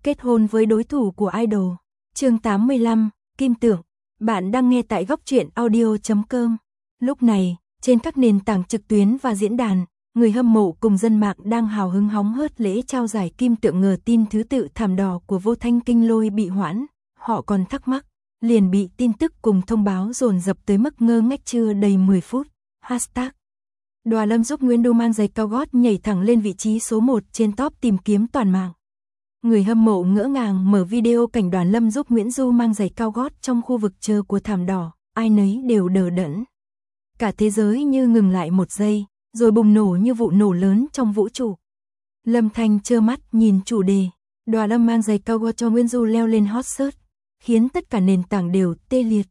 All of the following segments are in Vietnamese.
Kết hôn với đối thủ của idol. Chương 85, Kim Tượng. Bạn đang nghe tại góc truyện audio.com. Lúc này, trên các nền tảng trực tuyến và diễn đàn, người hâm mộ cùng dân mạng đang hào hứng hóng hớt lễ trao giải Kim Tượng ngờ tin thứ tự thảm đỏ của Vô Thanh Kinh Lôi bị hoãn. Họ còn thắc mắc, liền bị tin tức cùng thông báo dồn dập tới mức ngơ ngác chưa đầy 10 phút. Hashtag Đoàn Lâm giúp Nguyễn Du mang giày cao gót nhảy thẳng lên vị trí số 1 trên top tìm kiếm toàn mạng. Người hâm mộ ngỡ ngàng mở video cảnh Đoàn Lâm giúp Nguyễn Du mang giày cao gót trong khu vực chờ của thảm đỏ, ai nấy đều đờ đẫn. Cả thế giới như ngừng lại một giây, rồi bùng nổ như vụ nổ lớn trong vũ trụ. Lâm Thanh trơ mắt nhìn chủ đề, Đoàn Lâm mang giày cao gót cho Nguyễn Du leo lên hot search, khiến tất cả nền tảng đều tê liệt.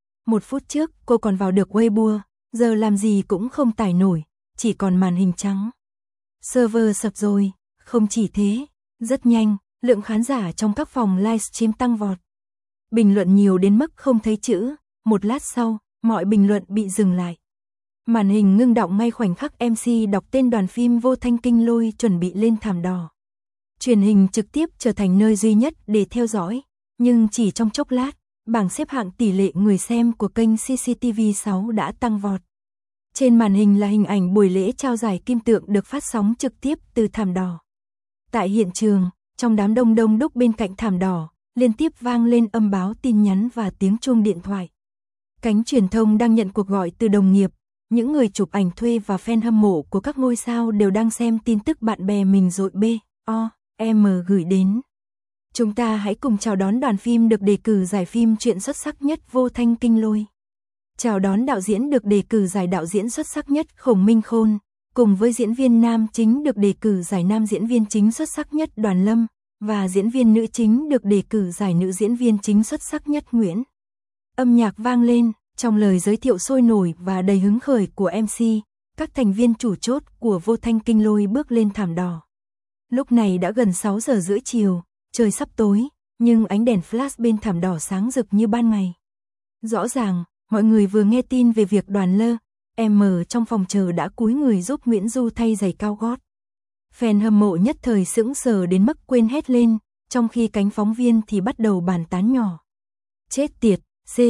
1 phút trước cô còn vào được Weibo, giờ làm gì cũng không tải nổi, chỉ còn màn hình trắng. Server sập rồi, không chỉ thế, rất nhanh, lượng khán giả trong các phòng livestream tăng vọt. Bình luận nhiều đến mức không thấy chữ, một lát sau, mọi bình luận bị dừng lại. Màn hình ngưng đọng ngay khoảnh khắc MC đọc tên đoàn phim Vô Thanh Kinh Lôi chuẩn bị lên thảm đỏ. Truyền hình trực tiếp trở thành nơi duy nhất để theo dõi, nhưng chỉ trong chốc lát, bảng xếp hạng tỷ lệ người xem của kênh CCTV6 đã tăng vọt. Trên màn hình là hình ảnh buổi lễ trao giải Kim Tượng được phát sóng trực tiếp từ thảm đỏ. Tại hiện trường, trong đám đông đông đúc bên cạnh thảm đỏ, liên tiếp vang lên âm báo tin nhắn và tiếng chuông điện thoại. Cánh truyền thông đang nhận cuộc gọi từ đồng nghiệp, những người chụp ảnh thuê và fan hâm mộ của các ngôi sao đều đang xem tin tức bạn bè mình dội B.O.M gửi đến. Chúng ta hãy cùng chào đón đoàn phim được đề cử giải phim truyện xuất sắc nhất Vô Thanh Kinh Lôi. Chào đón đạo diễn được đề cử giải đạo diễn xuất sắc nhất Khổng Minh Khôn, cùng với diễn viên nam chính được đề cử giải nam diễn viên chính xuất sắc nhất Đoàn Lâm, và diễn viên nữ chính được đề cử giải nữ diễn viên chính xuất sắc nhất Nguyễn. Âm nhạc vang lên, trong lời giới thiệu sôi nổi và đầy hứng khởi của MC, các thành viên chủ chốt của Vô Thanh Kinh Lôi bước lên thảm đỏ. Lúc này đã gần 6 giờ rưỡi chiều, trời sắp tối, nhưng ánh đèn flash bên thảm đỏ sáng rực như ban ngày. Rõ ràng, mọi người vừa nghe tin về việc Đoàn L.M trong phòng chờ đã cúi người giúp Nguyễn Du thay giày cao gót. Fan hâm mộ nhất thời sững sờ đến mức quên hét lên, trong khi cánh phóng viên thì bắt đầu bàn tán nhỏ. Chết tiệt,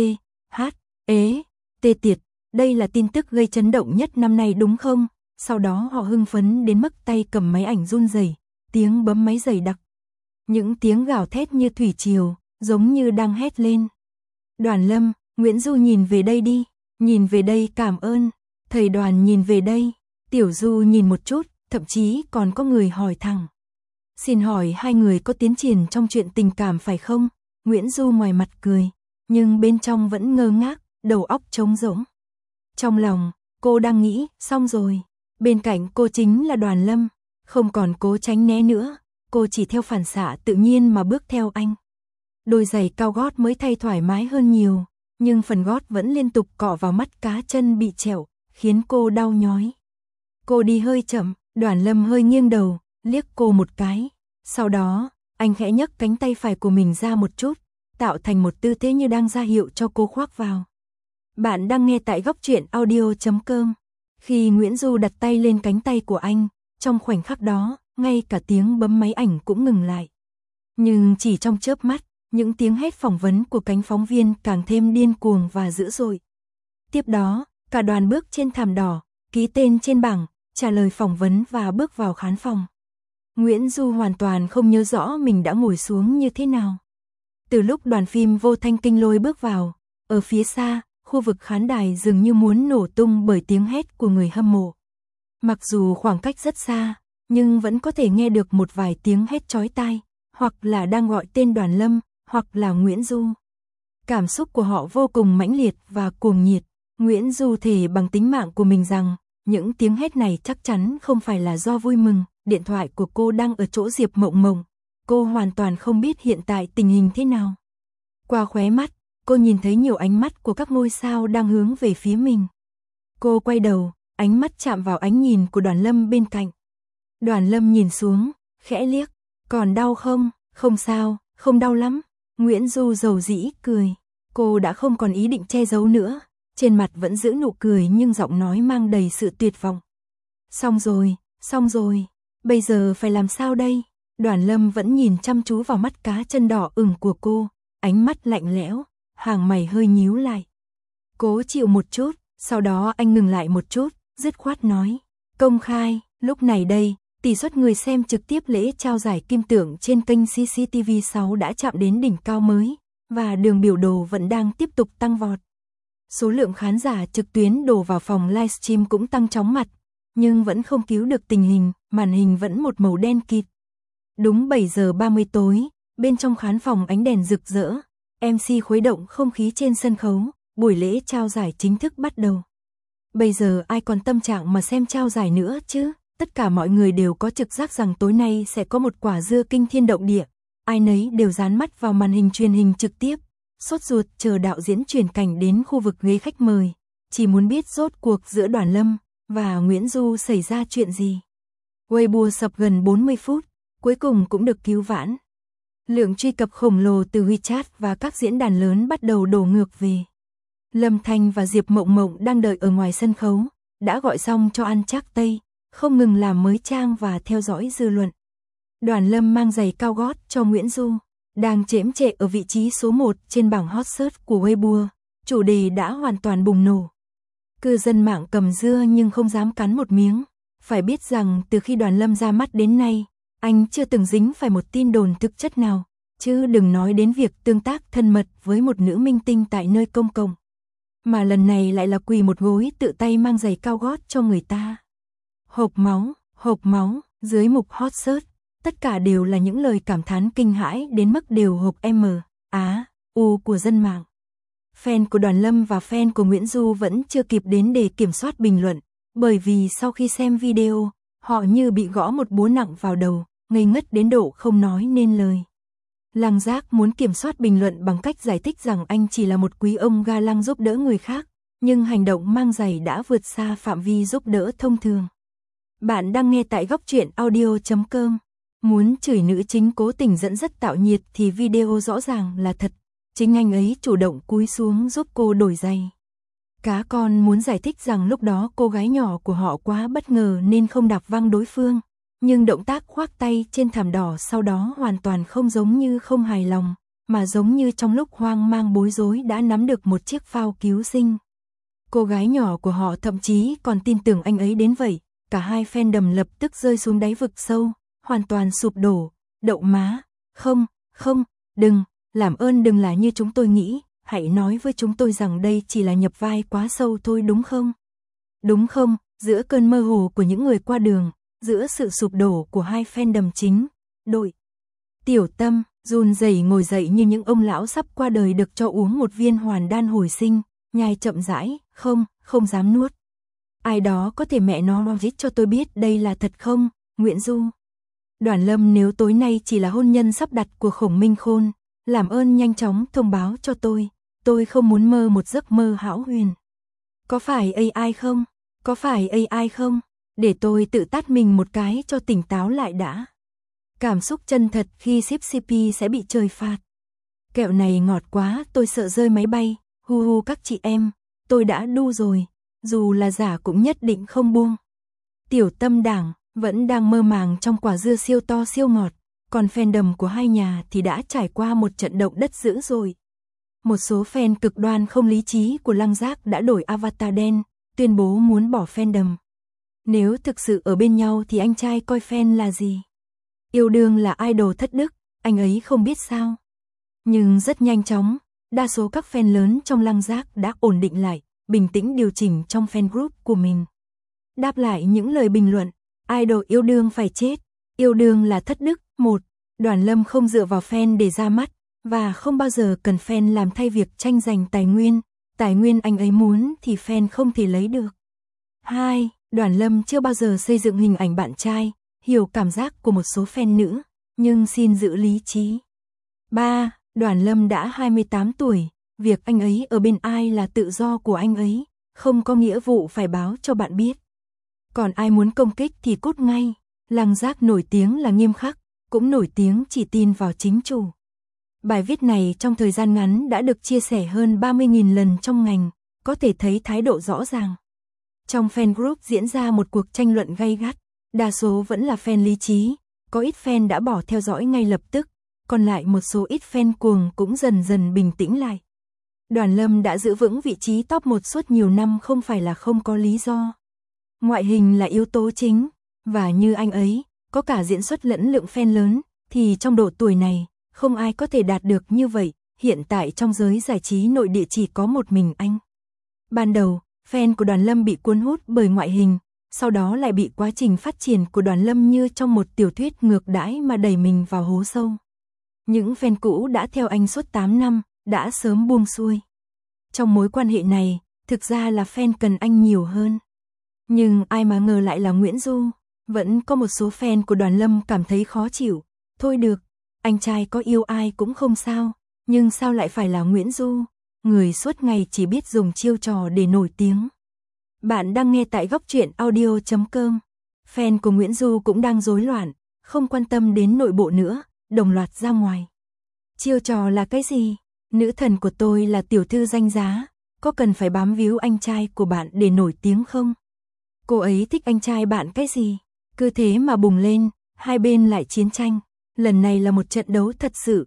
tê tiệt, đây là tin tức gây chấn động nhất năm nay đúng không? Sau đó họ hưng phấn đến mức tay cầm máy ảnh run rẩy, tiếng bấm máy dày đặc. Những tiếng gào thét như thủy triều, giống như đang hét lên. Đoàn Lâm, Nguyễn Du nhìn về đây đi, nhìn về đây cảm ơn, thầy Đoàn nhìn về đây, Tiểu Du nhìn một chút, thậm chí còn có người hỏi thẳng. Xin hỏi hai người có tiến triển trong chuyện tình cảm phải không? Nguyễn Du ngoài mặt cười, nhưng bên trong vẫn ngơ ngác, đầu óc trống rỗng. Trong lòng, cô đang nghĩ, xong rồi, bên cạnh cô chính là Đoàn Lâm, không còn cố tránh né nữa, cô chỉ theo phản xạ tự nhiên mà bước theo anh. Đôi giày cao gót mới thay thoải mái hơn nhiều, nhưng phần gót vẫn liên tục cọ vào mắt cá chân bị trẹo, khiến cô đau nhói. Cô đi hơi chậm, Đoàn Lâm hơi nghiêng đầu, liếc cô một cái. Sau đó, anh khẽ nhấc cánh tay phải của mình ra một chút, tạo thành một tư thế như đang ra hiệu cho cô khoác vào. Bạn đang nghe tại góc truyện audio.com. Khi Nguyễn Du đặt tay lên cánh tay của anh, trong khoảnh khắc đó, ngay cả tiếng bấm máy ảnh cũng ngừng lại. Nhưng chỉ trong chớp mắt, những tiếng hét phỏng vấn của cánh phóng viên càng thêm điên cuồng và dữ dội. Tiếp đó, cả đoàn bước trên thảm đỏ, ký tên trên bảng, trả lời phỏng vấn và bước vào khán phòng. Nguyễn Du hoàn toàn không nhớ rõ mình đã ngồi xuống như thế nào. Từ lúc đoàn phim Vô Thanh Kinh Lôi bước vào, ở phía xa, khu vực khán đài dường như muốn nổ tung bởi tiếng hét của người hâm mộ. Mặc dù khoảng cách rất xa, nhưng vẫn có thể nghe được một vài tiếng hét chói tai, hoặc là đang gọi tên Đoàn Lâm, hoặc là Nguyễn Du. Cảm xúc của họ vô cùng mãnh liệt và cuồng nhiệt. Nguyễn Du thề bằng tính mạng của mình rằng, những tiếng hét này chắc chắn không phải là do vui mừng, điện thoại của cô đang ở chỗ Diệp Mộng Mộng. Cô hoàn toàn không biết hiện tại tình hình thế nào. Qua khóe mắt, cô nhìn thấy nhiều ánh mắt của các ngôi sao đang hướng về phía mình. Cô quay đầu, ánh mắt chạm vào ánh nhìn của Đoàn Lâm bên cạnh. Đoàn Lâm nhìn xuống, khẽ liếc, còn đau không? Không sao, không đau lắm. Nguyễn Du dầu dĩ cười. Cô đã không còn ý định che giấu nữa, trên mặt vẫn giữ nụ cười nhưng giọng nói mang đầy sự tuyệt vọng. Xong rồi, bây giờ phải làm sao đây? Đoàn Lâm vẫn nhìn chăm chú vào mắt cá chân đỏ ửng của cô, ánh mắt lạnh lẽo, hàng mày hơi nhíu lại. Cố chịu một chút, sau đó anh ngừng lại một chút, dứt khoát nói. Công khai, lúc này đây, tỷ suất người xem trực tiếp lễ trao giải kim tượng trên kênh CCTV6 đã chạm đến đỉnh cao mới, và đường biểu đồ vẫn đang tiếp tục tăng vọt. Số lượng khán giả trực tuyến đổ vào phòng livestream cũng tăng chóng mặt, nhưng vẫn không cứu được tình hình, màn hình vẫn một màu đen kịt. Đúng 7 giờ 30 tối, bên trong khán phòng ánh đèn rực rỡ, MC khuấy động không khí trên sân khấu, buổi lễ trao giải chính thức bắt đầu. Bây giờ ai còn tâm trạng mà xem trao giải nữa chứ? Tất cả mọi người đều có trực giác rằng tối nay sẽ có một quả dưa kinh thiên động địa. Ai nấy đều dán mắt vào màn hình truyền hình trực tiếp, sốt ruột chờ đạo diễn chuyển cảnh đến khu vực ghế khách mời, chỉ muốn biết rốt cuộc giữa Đoàn Lâm và Nguyễn Du xảy ra chuyện gì. Weibo sập gần 40 phút, cuối cùng cũng được cứu vãn. Lượng truy cập khổng lồ từ WeChat và các diễn đàn lớn bắt đầu đổ ngược về. Lâm Thanh và Diệp Mộng Mộng đang đợi ở ngoài sân khấu, đã gọi xong cho ăn trác tây, không ngừng làm mới trang và theo dõi dư luận. Đoàn Lâm mang giày cao gót cho Nguyễn Du, đang chễm chệ ở vị trí số 1 trên bảng hot search của Weibo, chủ đề đã hoàn toàn bùng nổ. Cư dân mạng cầm dưa nhưng không dám cắn một miếng, phải biết rằng từ khi Đoàn Lâm ra mắt đến nay, anh chưa từng dính phải một tin đồn thực chất nào, chứ đừng nói đến việc tương tác thân mật với một nữ minh tinh tại nơi công cộng. Mà lần này lại là quỳ một gối tự tay mang giày cao gót cho người ta. Hộp máu, dưới mục hot search, tất cả đều là những lời cảm thán kinh hãi đến mức đều hộp U của dân mạng. Fan của Đoàn Lâm và fan của Nguyễn Du vẫn chưa kịp đến để kiểm soát bình luận, bởi vì sau khi xem video, họ như bị gõ một búa nặng vào đầu, ngây ngất đến độ không nói nên lời. Lăng Giác muốn kiểm soát bình luận bằng cách giải thích rằng anh chỉ là một quý ông ga lăng giúp đỡ người khác, nhưng hành động mang giày đã vượt xa phạm vi giúp đỡ thông thường. Bạn đang nghe tại góc truyện audio.com. Muốn chửi nữ chính cố tình dẫn dắt tạo nhiệt thì video rõ ràng là thật. Chính anh ấy chủ động cúi xuống giúp cô đổi giày. Cá con muốn giải thích rằng lúc đó cô gái nhỏ của họ quá bất ngờ nên không đạp văng đối phương. Nhưng động tác khoác tay trên thảm đỏ sau đó hoàn toàn không giống như không hài lòng, mà giống như trong lúc hoang mang bối rối đã nắm được một chiếc phao cứu sinh. Cô gái nhỏ của họ thậm chí còn tin tưởng anh ấy đến vậy, cả hai fandom lập tức rơi xuống đáy vực sâu, hoàn toàn sụp đổ. Đậu má, không, đừng, làm ơn đừng là như chúng tôi nghĩ, hãy nói với chúng tôi rằng đây chỉ là nhập vai quá sâu thôi đúng không? Đúng không? Giữa cơn mơ hồ của những người qua đường, giữa sự sụp đổ của hai fandom chính, đội. Tiểu Tâm, run rẩy ngồi dậy như những ông lão sắp qua đời được cho uống một viên hoàn đan hồi sinh, nhai chậm rãi, không dám nuốt. Ai đó có thể mẹ nó logic cho tôi biết đây là thật không, Nguyễn Du. Đoàn Lâm nếu tối nay chỉ là hôn nhân sắp đặt của Khổng Minh Khôn, làm ơn nhanh chóng thông báo cho tôi không muốn mơ một giấc mơ hão huyền. Có phải AI không? Để tôi tự tát mình một cái cho tỉnh táo lại đã. Cảm xúc chân thật khi ship CP sẽ bị trời phạt. Kẹo này ngọt quá, tôi sợ rơi máy bay, hu các chị em, tôi đã đu rồi, dù là giả cũng nhất định không buông. Tiểu Tâm đảng vẫn đang mơ màng trong quả dưa siêu to siêu ngọt, còn fandom của hai nhà thì đã trải qua một trận động đất dữ rồi. Một số fan cực đoan không lý trí của Lăng Giác đã đổi avatar đen, tuyên bố muốn bỏ fandom. Nếu thực sự ở bên nhau thì anh trai coi fan là gì? Yêu đương là idol thất đức, anh ấy không biết sao. Nhưng rất nhanh chóng, đa số các fan lớn trong Lăng Giác đã ổn định lại, bình tĩnh điều chỉnh trong fan group của mình. Đáp lại những lời bình luận, idol yêu đương phải chết, yêu đương là thất đức. 1. Đoàn Lâm không dựa vào fan để ra mắt, và không bao giờ cần fan làm thay việc tranh giành tài nguyên anh ấy muốn thì fan không thể lấy được. 2. Đoàn Lâm chưa bao giờ xây dựng hình ảnh bạn trai, hiểu cảm giác của một số fan nữ, nhưng xin giữ lý trí. 3. Đoàn Lâm đã 28 tuổi, việc anh ấy ở bên ai là tự do của anh ấy, không có nghĩa vụ phải báo cho bạn biết. Còn ai muốn công kích thì cút ngay. Lăng Giác nổi tiếng là nghiêm khắc, cũng nổi tiếng chỉ tin vào chính chủ. Bài viết này trong thời gian ngắn đã được chia sẻ hơn 30.000 lần trong ngành, có thể thấy thái độ rõ ràng. Trong fan group diễn ra một cuộc tranh luận gay gắt, đa số vẫn là fan lý trí, có ít fan đã bỏ theo dõi ngay lập tức, còn lại một số ít fan cuồng cũng dần dần bình tĩnh lại. Đoàn Lâm đã giữ vững vị trí top 1 suốt nhiều năm không phải là không có lý do. Ngoại hình là yếu tố chính, và như anh ấy, có cả diễn xuất lẫn lượng fan lớn, thì trong độ tuổi này, không ai có thể đạt được như vậy, hiện tại trong giới giải trí nội địa chỉ có một mình anh. Ban đầu, fan của Đoàn Lâm bị cuốn hút bởi ngoại hình, sau đó lại bị quá trình phát triển của Đoàn Lâm như trong một tiểu thuyết ngược đãi mà đẩy mình vào hố sâu. Những fan cũ đã theo anh suốt 8 năm, đã sớm buông xuôi. Trong mối quan hệ này, thực ra là fan cần anh nhiều hơn. Nhưng ai mà ngờ lại là Nguyễn Du. Vẫn có một số fan của Đoàn Lâm cảm thấy khó chịu. Thôi được, anh trai có yêu ai cũng không sao, nhưng sao lại phải là Nguyễn Du, người suốt ngày chỉ biết dùng chiêu trò để nổi tiếng. Bạn đang nghe tại góc truyện audio.com. Fan của Nguyễn Du cũng đang rối loạn, không quan tâm đến nội bộ nữa, đồng loạt ra ngoài. Chiêu trò là cái gì? Nữ thần của tôi là tiểu thư danh giá, có cần phải bám víu anh trai của bạn để nổi tiếng không? Cô ấy thích anh trai bạn cái gì? Cứ thế mà bùng lên, hai bên lại chiến tranh. Lần này là một trận đấu thật sự,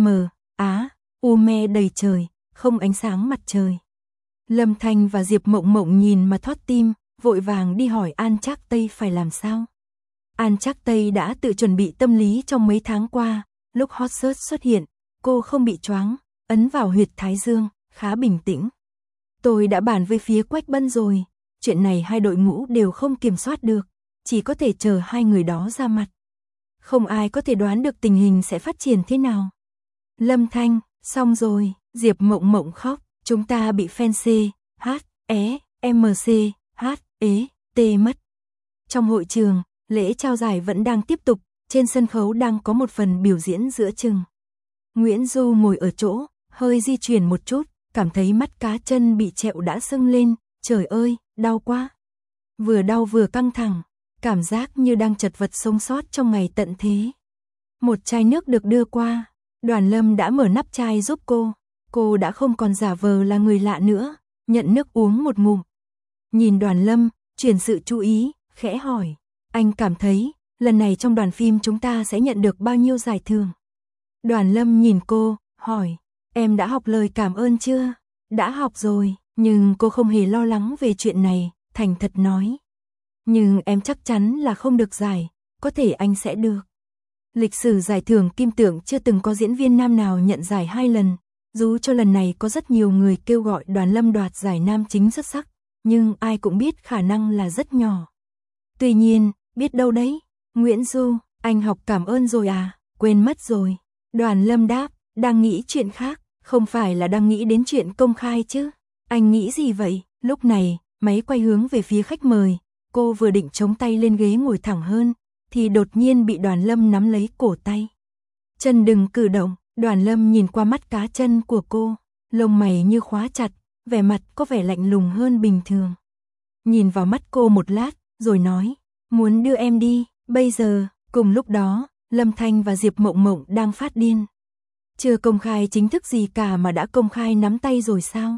U me đầy trời, không ánh sáng mặt trời. Lâm Thanh và Diệp Mộng Mộng nhìn mà thót tim, vội vàng đi hỏi An Trác Tây phải làm sao. An Trác Tây đã tự chuẩn bị tâm lý trong mấy tháng qua, lúc hot search xuất hiện, cô không bị choáng, ấn vào huyệt thái dương, khá bình tĩnh. Tôi đã bàn với phía Quách Bân rồi, chuyện này hai đội ngũ đều không kiểm soát được, chỉ có thể chờ hai người đó ra mặt. Không ai có thể đoán được tình hình sẽ phát triển thế nào. Lâm Thanh, xong rồi, Diệp Mộng Mộng khóc, chúng ta bị fan C, H, E, M, C, H, E, T mất. Trong hội trường, lễ trao giải vẫn đang tiếp tục, trên sân khấu đang có một phần biểu diễn giữa chừng. Nguyễn Du ngồi ở chỗ, hơi di chuyển một chút, cảm thấy mắt cá chân bị trẹo đã sưng lên, trời ơi, đau quá. Vừa đau vừa căng thẳng, cảm giác như đang chật vật sống sót trong ngày tận thế. Một chai nước được đưa qua, Đoàn Lâm đã mở nắp chai giúp cô đã không còn giả vờ là người lạ nữa, nhận nước uống một ngụm. Nhìn Đoàn Lâm, chuyển sự chú ý, khẽ hỏi, anh cảm thấy, lần này trong đoàn phim chúng ta sẽ nhận được bao nhiêu giải thưởng? Đoàn Lâm nhìn cô, hỏi, em đã học lời cảm ơn chưa? Đã học rồi, nhưng cô không hề lo lắng về chuyện này, thành thật nói. Nhưng em chắc chắn là không được giải, có thể anh sẽ được. Lịch sử giải thưởng Kim Tượng chưa từng có diễn viên nam nào nhận giải 2 lần, dù cho lần này có rất nhiều người kêu gọi Đoàn Lâm đoạt giải nam chính xuất sắc, nhưng ai cũng biết khả năng là rất nhỏ. Tuy nhiên, biết đâu đấy, Nguyễn Du, anh học cảm ơn rồi à, quên mất rồi. Đoàn Lâm đáp, đang nghĩ chuyện khác, không phải là đang nghĩ đến chuyện công khai chứ. Anh nghĩ gì vậy? Lúc này, máy quay hướng về phía khách mời, cô vừa định chống tay lên ghế ngồi thẳng hơn, thì đột nhiên bị Đoàn Lâm nắm lấy cổ tay. Chân đừng cử động, Đoàn Lâm nhìn qua mắt cá chân của cô, lông mày như khóa chặt, vẻ mặt có vẻ lạnh lùng hơn bình thường. Nhìn vào mắt cô một lát, rồi nói, muốn đưa em đi, bây giờ. Cùng lúc đó, Lâm Thanh và Diệp Mộng Mộng đang phát điên. Chưa công khai chính thức gì cả mà đã công khai nắm tay rồi sao?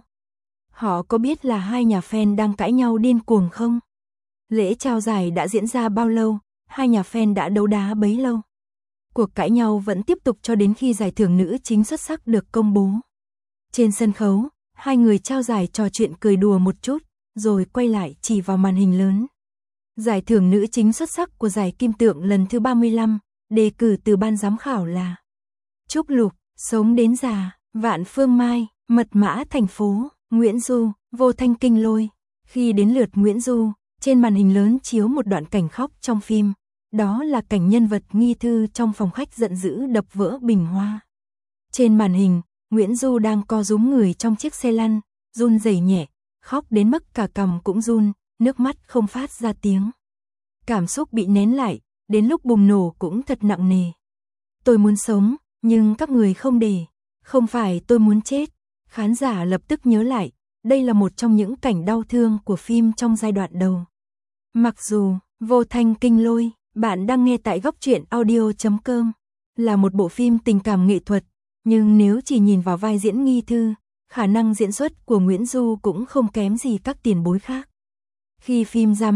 Họ có biết là hai nhà fan đang cãi nhau điên cuồng không? Lễ trao giải đã diễn ra bao lâu, hai nhà fan đã đấu đá bấy lâu. Cuộc cãi nhau vẫn tiếp tục cho đến khi giải thưởng nữ chính xuất sắc được công bố. Trên sân khấu, hai người trao giải trò chuyện cười đùa một chút, rồi quay lại chỉ vào màn hình lớn. Giải thưởng nữ chính xuất sắc của giải Kim Tượng lần thứ 35, đề cử từ ban giám khảo là Trúc Lục, Sống đến già, Vạn Phương Mai, Mật mã thành phố, Nguyễn Du, Vô Thanh Kinh Lôi. Khi đến lượt Nguyễn Du, trên màn hình lớn chiếu một đoạn cảnh khóc trong phim. Đó là cảnh nhân vật Nghi Thư trong phòng khách giận dữ đập vỡ bình hoa. Trên màn hình, Nguyễn Du đang co rúm người trong chiếc xe lăn, run rẩy nhẹ, khóc đến mức cả cằm cũng run, nước mắt không phát ra tiếng. Cảm xúc bị nén lại, đến lúc bùng nổ cũng thật nặng nề. Tôi muốn sống, nhưng các người không để. Không phải tôi muốn chết. Khán giả lập tức nhớ lại, đây là một trong những cảnh đau thương của phim trong giai đoạn đầu. Mặc dù, Vô Thanh Kinh Lôi, bạn đang nghe tại góc truyện audio.com, là một bộ phim tình cảm nghệ thuật, nhưng nếu chỉ nhìn vào vai diễn Nghi Thư, khả năng diễn xuất của Nguyễn Du cũng không kém gì các tiền bối khác. Khi phim ra mắt,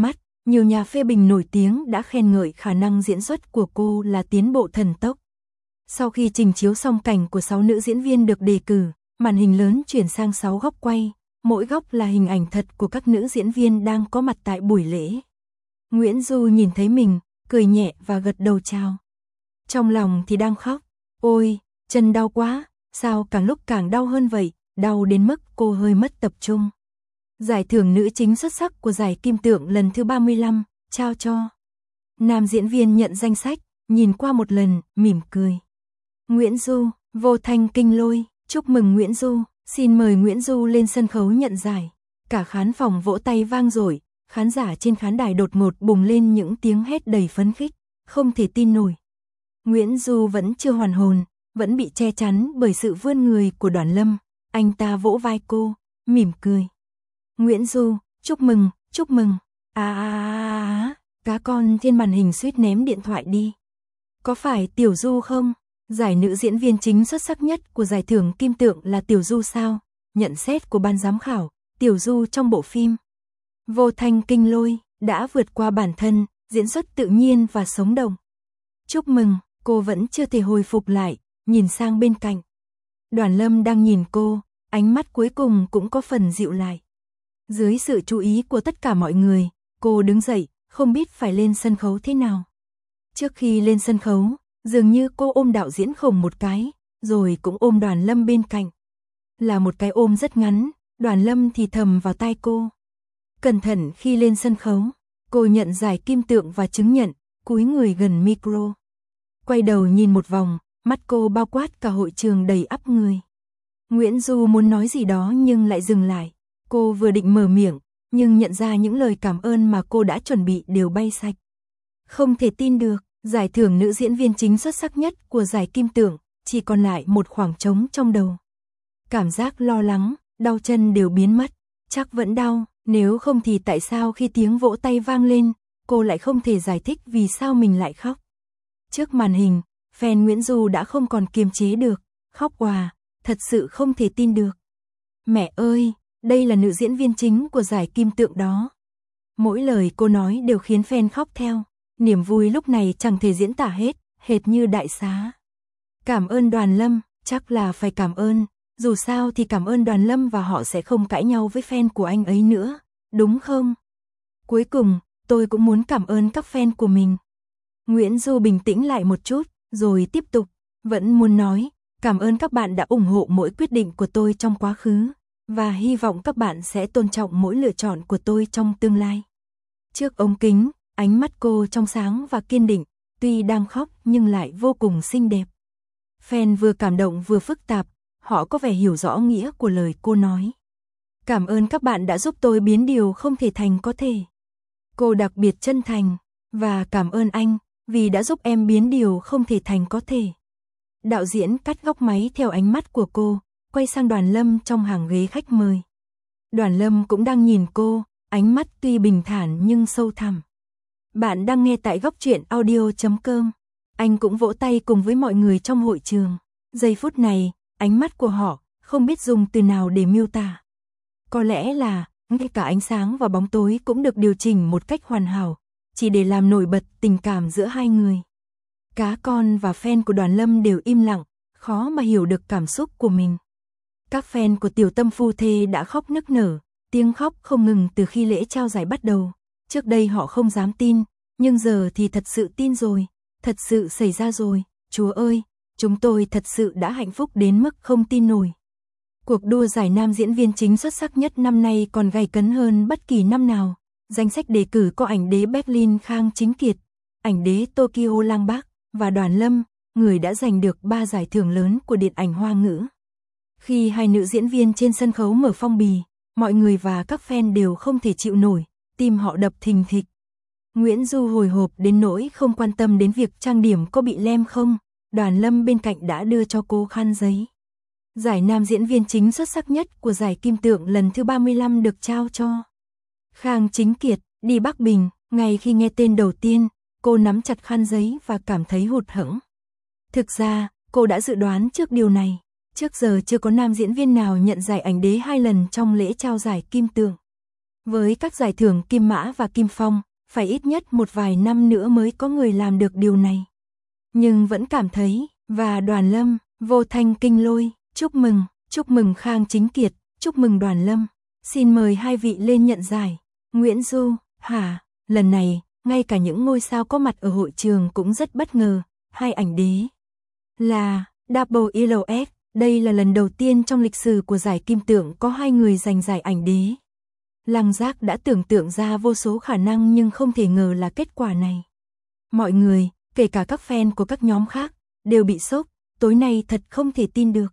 Nhiều nhà phê bình nổi tiếng đã khen ngợi khả năng diễn xuất của cô là tiến bộ thần tốc. Sau khi trình chiếu xong cảnh của 6 nữ diễn viên được đề cử, màn hình lớn chuyển sang 6 góc quay, mỗi góc là hình ảnh thật của các nữ diễn viên đang có mặt tại buổi lễ. Nguyễn Du nhìn thấy mình, cười nhẹ và gật đầu chào. Trong lòng thì đang khóc. Ôi, chân đau quá, sao càng lúc càng đau hơn vậy, đau đến mức cô hơi mất tập trung. Giải thưởng nữ chính xuất sắc của giải Kim Tượng lần thứ 35, trao cho. Nam diễn viên nhận danh sách, nhìn qua một lần, mỉm cười. Nguyễn Du, Vô Thanh Kinh Lôi, chúc mừng Nguyễn Du, xin mời Nguyễn Du lên sân khấu nhận giải. Cả khán phòng vỗ tay vang dội, khán giả trên khán đài đột ngột bùng lên những tiếng hét đầy phấn khích, không thể tin nổi. Nguyễn Du vẫn chưa hoàn hồn, vẫn bị che chắn bởi sự vươn người của Đoàn Lâm, anh ta vỗ vai cô, mỉm cười. Nguyễn Du, chúc mừng, chúc mừng. Cá con trên màn hình suýt ném điện thoại đi. Có phải Tiểu Du không? Giải nữ diễn viên chính xuất sắc nhất của giải thưởng Kim Tượng là Tiểu Du sao? Nhận xét của ban giám khảo, Tiểu Du trong bộ phim Vô Thanh Kinh Lôi đã vượt qua bản thân, diễn xuất tự nhiên và sống động. Chúc mừng, cô vẫn chưa thể hồi phục lại, nhìn sang bên cạnh. Đoàn Lâm đang nhìn cô, ánh mắt cuối cùng cũng có phần dịu lại. Dưới sự chú ý của tất cả mọi người, cô đứng dậy, không biết phải lên sân khấu thế nào. Trước khi lên sân khấu, dường như cô ôm đạo diễn Khổng một cái, rồi cũng ôm Đoàn Lâm bên cạnh. Là một cái ôm rất ngắn, Đoàn Lâm thì thầm vào tai cô. Cẩn thận khi lên sân khấu, cô nhận giải Kim Tượng và chứng nhận, cúi người gần micro. Quay đầu nhìn một vòng, mắt cô bao quát cả hội trường đầy ắp người. Nguyễn Du muốn nói gì đó nhưng lại dừng lại. Cô vừa định mở miệng, nhưng nhận ra những lời cảm ơn mà cô đã chuẩn bị đều bay sạch. Không thể tin được, giải thưởng nữ diễn viên chính xuất sắc nhất của giải Kim Tượng, chỉ còn lại một khoảng trống trong đầu. Cảm giác lo lắng, đau chân đều biến mất, chắc vẫn đau, nếu không thì tại sao khi tiếng vỗ tay vang lên, cô lại không thể giải thích vì sao mình lại khóc. Trước màn hình, fan Nguyễn Du đã không còn kiềm chế được, khóc òa, thật sự không thể tin được. Mẹ ơi, đây là nữ diễn viên chính của giải Kim Tượng đó. Mỗi lời cô nói đều khiến fan khóc theo, niềm vui lúc này chẳng thể diễn tả hết, hệt như đại xá. Cảm ơn Đoàn Lâm, chắc là phải cảm ơn, dù sao thì cảm ơn Đoàn Lâm và họ sẽ không cãi nhau với fan của anh ấy nữa, đúng không? Cuối cùng, tôi cũng muốn cảm ơn các fan của mình. Nguyễn Du bình tĩnh lại một chút, rồi tiếp tục, vẫn muốn nói, cảm ơn các bạn đã ủng hộ mỗi quyết định của tôi trong quá khứ, và hy vọng các bạn sẽ tôn trọng mỗi lựa chọn của tôi trong tương lai. Trước ống kính, ánh mắt cô trong sáng và kiên định, tuy đang khóc nhưng lại vô cùng xinh đẹp. Fan vừa cảm động vừa phức tạp, họ có vẻ hiểu rõ nghĩa của lời cô nói. Cảm ơn các bạn đã giúp tôi biến điều không thể thành có thể. Cô đặc biệt chân thành, và cảm ơn anh, vì đã giúp em biến điều không thể thành có thể. Đạo diễn cắt góc máy theo ánh mắt của cô, quay sang Đoàn Lâm trong hàng ghế khách mời. Đoàn Lâm cũng đang nhìn cô, ánh mắt tuy bình thản nhưng sâu thẳm. Bạn đang nghe tại góc truyện audio.com. Anh cũng vỗ tay cùng với mọi người trong hội trường. Giây phút này, ánh mắt của họ, không biết dùng từ nào để miêu tả. Có lẽ là, ngay cả ánh sáng và bóng tối cũng được điều chỉnh một cách hoàn hảo, chỉ để làm nổi bật tình cảm giữa hai người. Cá con và fan của Đoàn Lâm đều im lặng, khó mà hiểu được cảm xúc của mình. Các fan của Tiểu Tâm phu thê đã khóc nức nở, tiếng khóc không ngừng từ khi lễ trao giải bắt đầu. Trước đây họ không dám tin, nhưng giờ thì thật sự tin rồi, thật sự xảy ra rồi, Chúa ơi, chúng tôi thật sự đã hạnh phúc đến mức không tin nổi. Cuộc đua giải nam diễn viên chính xuất sắc nhất năm nay còn gay cấn hơn bất kỳ năm nào. Danh sách đề cử có ảnh đế Berlin Khang Chính Kiệt, ảnh đế Tokyo Lang Bác và Đoàn Lâm, người đã giành được 3 giải thưởng lớn của điện ảnh Hoa ngữ. Khi hai nữ diễn viên trên sân khấu mở phong bì, mọi người và các fan đều không thể chịu nổi, tim họ đập thình thịch. Nguyễn Du hồi hộp đến nỗi không quan tâm đến việc trang điểm có bị lem không, Đoàn Lâm bên cạnh đã đưa cho cô khăn giấy. Giải nam diễn viên chính xuất sắc nhất của giải Kim Tượng lần thứ 35 được trao cho Khang Chính Kiệt. Đi Bắc Bình, ngay khi nghe tên đầu tiên, cô nắm chặt khăn giấy và cảm thấy hụt hẫng. Thực ra, cô đã dự đoán trước điều này. Trước giờ chưa có nam diễn viên nào nhận giải ảnh đế 2 lần trong lễ trao giải Kim Tượng. Với các giải thưởng Kim Mã và Kim Phong, phải ít nhất một vài năm nữa mới có người làm được điều này. Nhưng vẫn cảm thấy, và Đoàn Lâm, Vô Thanh Kinh Lôi, chúc mừng Khang Chính Kiệt, chúc mừng Đoàn Lâm, xin mời hai vị lên nhận giải. Nguyễn Du, hả, lần này, ngay cả những ngôi sao có mặt ở hội trường cũng rất bất ngờ, hai ảnh đế là Double ELS, đây là lần đầu tiên trong lịch sử của giải kim tượng có hai người giành giải ảnh đế. Lăng Giác đã tưởng tượng ra vô số khả năng nhưng không thể ngờ là kết quả này. Mọi người, kể cả các fan của các nhóm khác, đều bị sốc, tối nay thật không thể tin được.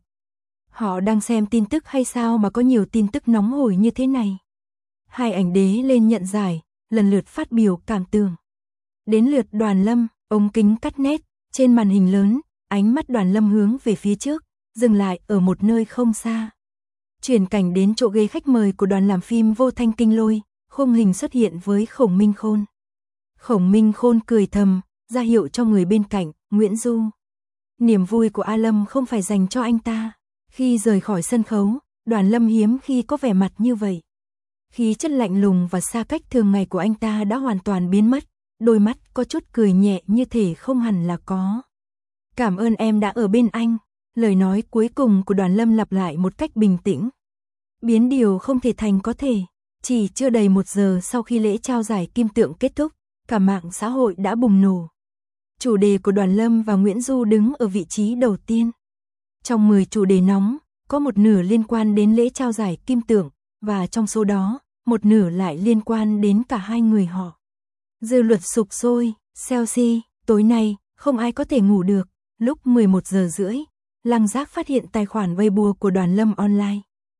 Họ đang xem tin tức hay sao mà có nhiều tin tức nóng hổi như thế này. Hai ảnh đế lên nhận giải, lần lượt phát biểu cảm tưởng. Đến lượt Đoàn Lâm, ống kính cắt nét, trên màn hình lớn, ánh mắt Đoàn Lâm hướng về phía trước, dừng lại ở một nơi không xa. Chuyển cảnh đến chỗ ghế khách mời của đoàn làm phim Vô Thanh Kinh Lôi, khung hình xuất hiện với Khổng Minh Khôn. Khổng Minh Khôn cười thầm, ra hiệu cho người bên cạnh, Nguyễn Du. Niềm vui của A Lâm không phải dành cho anh ta. Khi rời khỏi sân khấu, Đoàn Lâm hiếm khi có vẻ mặt như vậy. Khí chất lạnh lùng và xa cách thường ngày của anh ta đã hoàn toàn biến mất, đôi mắt có chút cười nhẹ như thể không hẳn là có. Cảm ơn em đã ở bên anh, lời nói cuối cùng của Đoàn Lâm lặp lại một cách bình tĩnh. Biến điều không thể thành có thể, chỉ chưa đầy 1 giờ sau khi lễ trao giải kim tượng kết thúc, cả mạng xã hội đã bùng nổ. Chủ đề của Đoàn Lâm và Nguyễn Du đứng ở vị trí đầu tiên. Trong 10 chủ đề nóng, có một nửa liên quan đến lễ trao giải kim tượng, và trong số đó, một nửa lại liên quan đến cả hai người họ. Dư luận sục sôi, Chelsea, tối nay, không ai có thể ngủ được, lúc 11 giờ rưỡi, Lăng Giác phát hiện tài khoản Weibo của Đoàn Lâm online.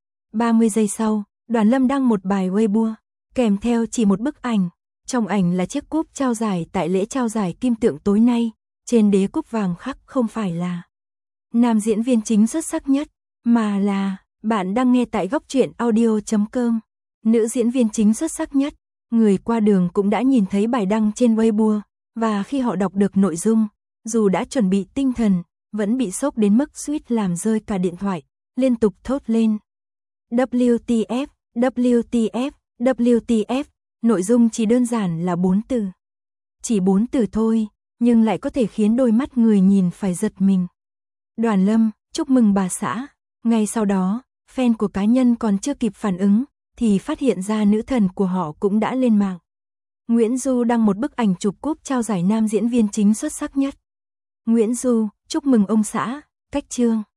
30 giây sau, Đoàn Lâm đăng một bài Weibo, kèm theo chỉ một bức ảnh. Trong ảnh là chiếc cúp trao giải tại lễ trao giải kim tượng tối nay, trên đế cúp vàng khắc không phải là nam diễn viên chính xuất sắc nhất, mà là bạn đang nghe tại góc truyện audio.com. Nữ diễn viên chính xuất sắc nhất, người qua đường cũng đã nhìn thấy bài đăng trên Weibo, và khi họ đọc được nội dung, dù đã chuẩn bị tinh thần, vẫn bị sốc đến mức suýt làm rơi cả điện thoại, liên tục thốt lên. WTF, WTF, WTF, nội dung chỉ đơn giản là 4 từ. Chỉ 4 từ thôi, nhưng lại có thể khiến đôi mắt người nhìn phải giật mình. Đoàn Lâm, chúc mừng bà xã. Ngay sau đó, fan của cá nhân còn chưa kịp phản ứng, thì phát hiện ra nữ thần của họ cũng đã lên mạng. Nguyễn Du đăng một bức ảnh chụp cúp trao giải nam diễn viên chính xuất sắc nhất. Nguyễn Du, chúc mừng ông xã, cách chương.